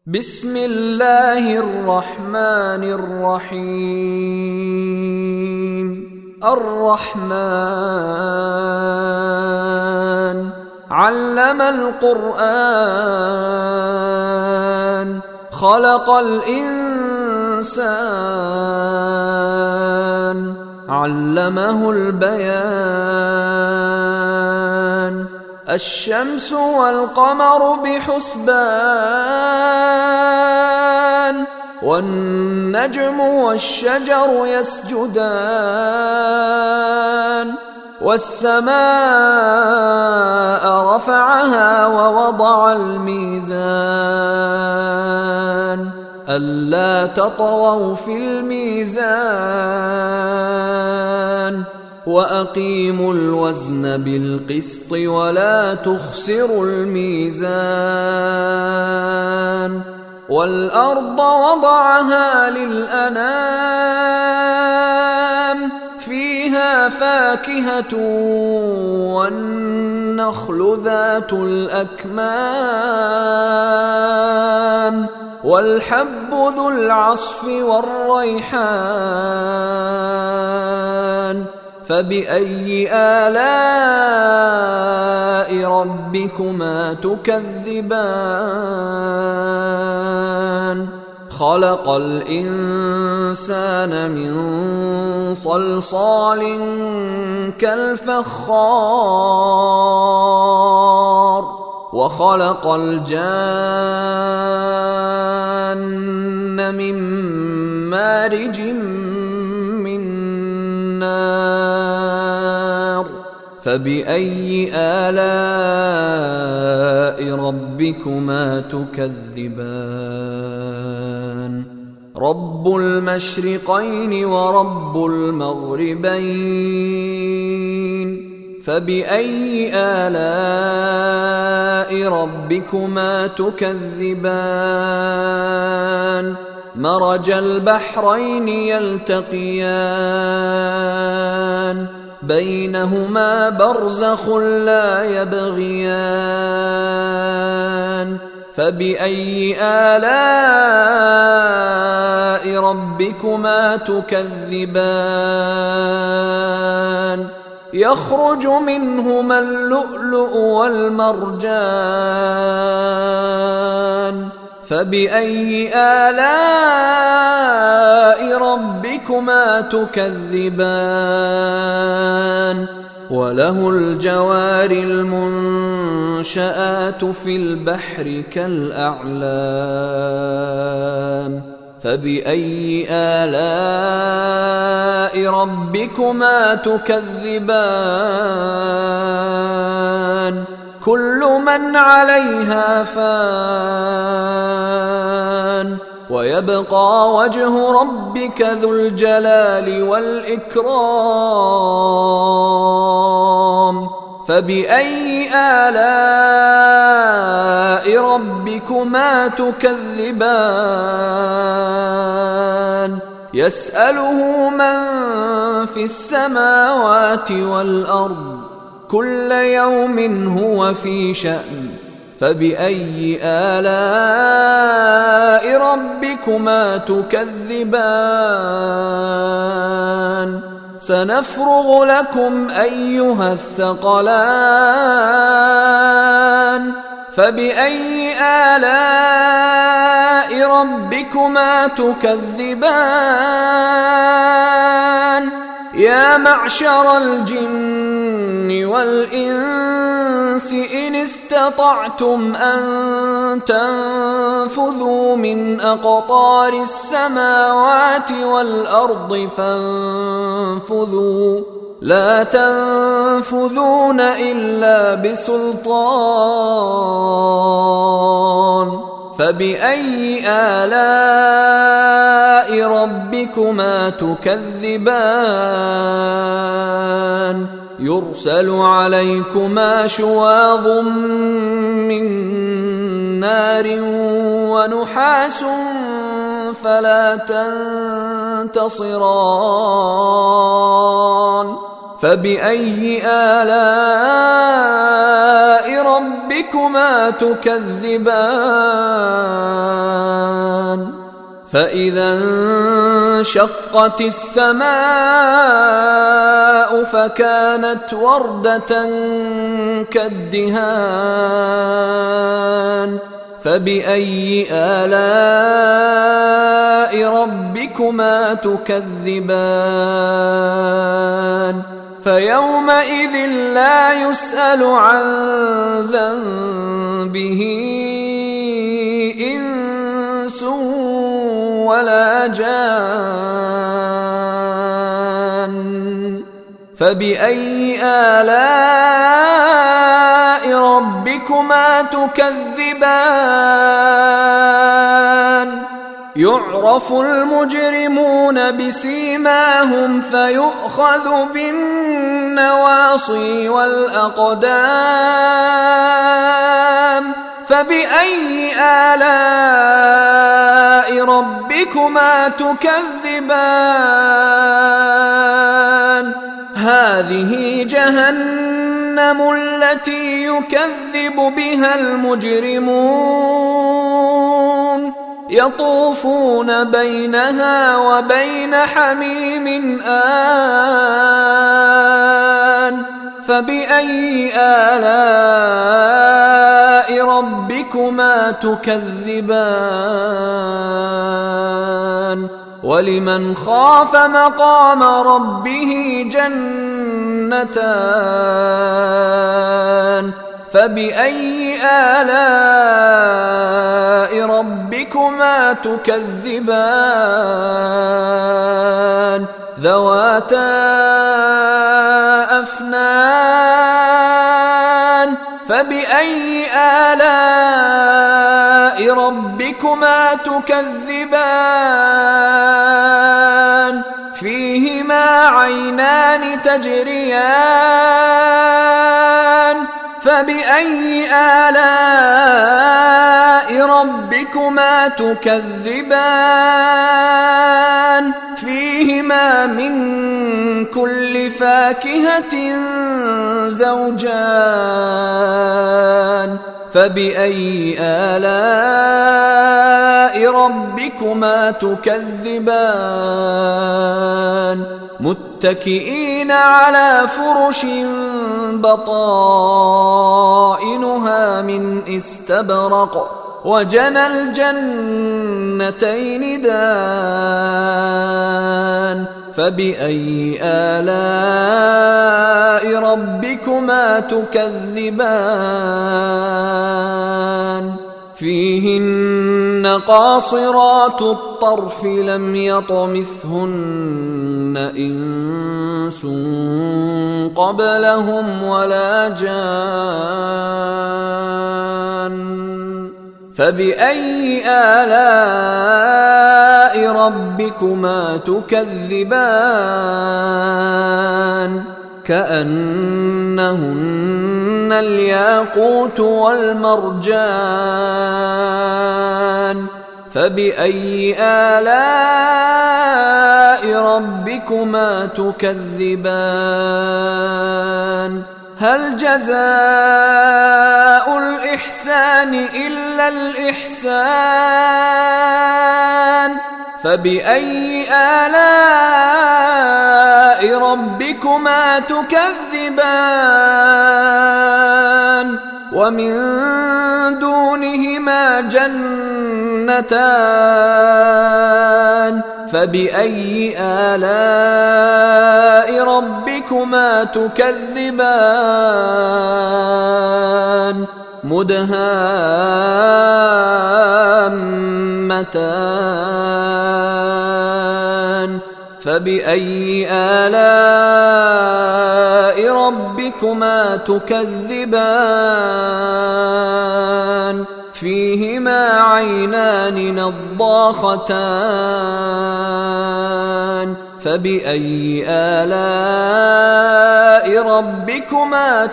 بسم الله الرحمن الرحيم. الرحمن علم القرآن خلق الإنسان علمه البيان. الشمس والقمر بحسبان والنجم والشجر يسجدان. والسماء رفعها ووضع الميزان ألا تطغوا في الميزان وأقيموا الوزن بالقسط ولا تخسروا الميزان. والأرض وضعها للأنام فيها فاكهة والنخل ذات الأكمام والحب ذو العصف والريحان. فبأي آلاء ربكما تكذبان؟ خلق الإنسان من صلصال كالفخار وخلق الجان من مارج من نار. فبأي آلاء ربكما تكذبان؟ رب المشرقين ورب المغربين. فبأي آلاء ربكما تكذبان؟ مرج البحرين يلتقيان بينهما برزخ لا يبغيان. فبأي آلاء ربكما تكذبان؟ يخرج منهما اللؤلؤ والمرجان. فبأي آلاء ربكما تكذبان؟ وله الجوار المنشآت في البحر كالأعلام. فبأي آلاء ربكما تكذبان؟ كل من عليها فان ويبقى وجه ربك ذو الجلال والإكرام. فبأي آلاء ربكما تكذبان؟ يسأله من في السماوات والأرض كل يوم هو في شأن. فبأي آلاء ربكما تكذبان؟ سنفرغ لكم أيها الثقلان. فبأي آلاء ربكما تكذبان؟ يا معشر الجن والإنس إن استطعتم أن تنفذوا من أقطار السماوات والأرض فانفذوا لا تنفذون إلا بسلطان. فبأي آلاء ربكما تكذبان؟ يرسل عليكما شواظ من نار ونحاس فلا تنتصران. فبأي آلاء ربكما تكذبان فإذا انشقت السماء فكانت وردة كالدهان فبأي آلاء ربكما تكذبان فيومئذ لا يسأل عن ذنبه إنس ولا جان فبأي آلاء ربكما تكذبان يعرف المجرمون بسيماهم فيؤخذ بالنواصي والأقدام فبأي آلاء ربكما تكذبان هذه جهنم التي يكذب بها المجرمون يطوفون بينها وبين حميم آن فبأي آلاء ربكما تكذبان ولمن خاف مقام ربه جنتان فبأي آلاء ربكما تكذبان ذواتا أفنان فبأي آلاء ربكما تكذبان فيهما عينان تجريان فبأي آلاء ربكما تكذبان فيهما من كل فاكهة زوجان فبأي آلاء ربكما تكذبان متكئين على فرش بطائنها من استبرق وجنى الجنتين دان فبأي آلاء ربكما تكذبان فيهن قاصرات الطرف لم يطمثهن إنس قبلهم ولا جان فبأي آلاء ربكما تكذبان كأنهن الياقوت والمرجان فبأي آلاء ربكما تكذبان هل جزاء الإحسان إلا الإحسان فبأي آلاء ربكما تكذبان ومن دونهما جنتان فبأي آلاء ربكما تكذبان مدهامتان فبأي آلاء ربكما تكذبان فيهما عينان نضاختان فبأي آلاء ربكما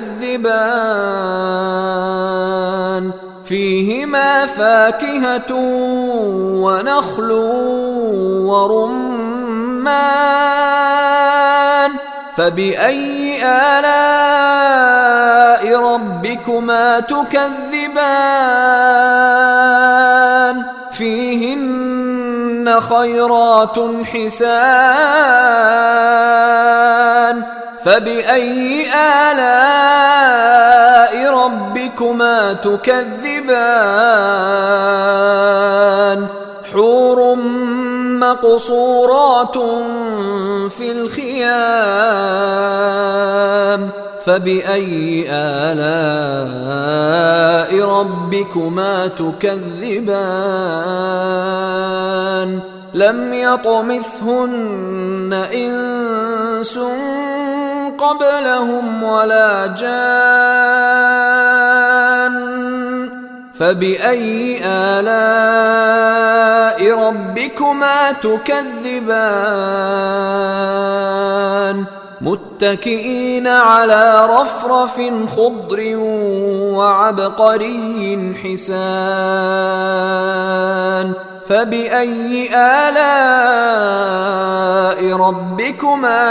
تكذبان فيهما فاكهة ونخل ورمان فبأي آلاء ربكما تكذبان فيهن فيهن خيرات حسان فبأي آلاء ربكما تكذبان حور مقصورات في الخيام فبأي آلاء ربكما تكذبان لم يطمثهن إنس قبلهم ولا جان فبأي آلاء ربكما تكذبان متكئين على رفرف خضر وعبقري حسان فبأي آلاء ربكما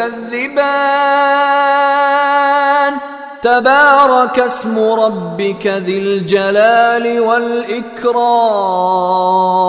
تكذبان تبارك اسم ربك ذي الجلال والإكرام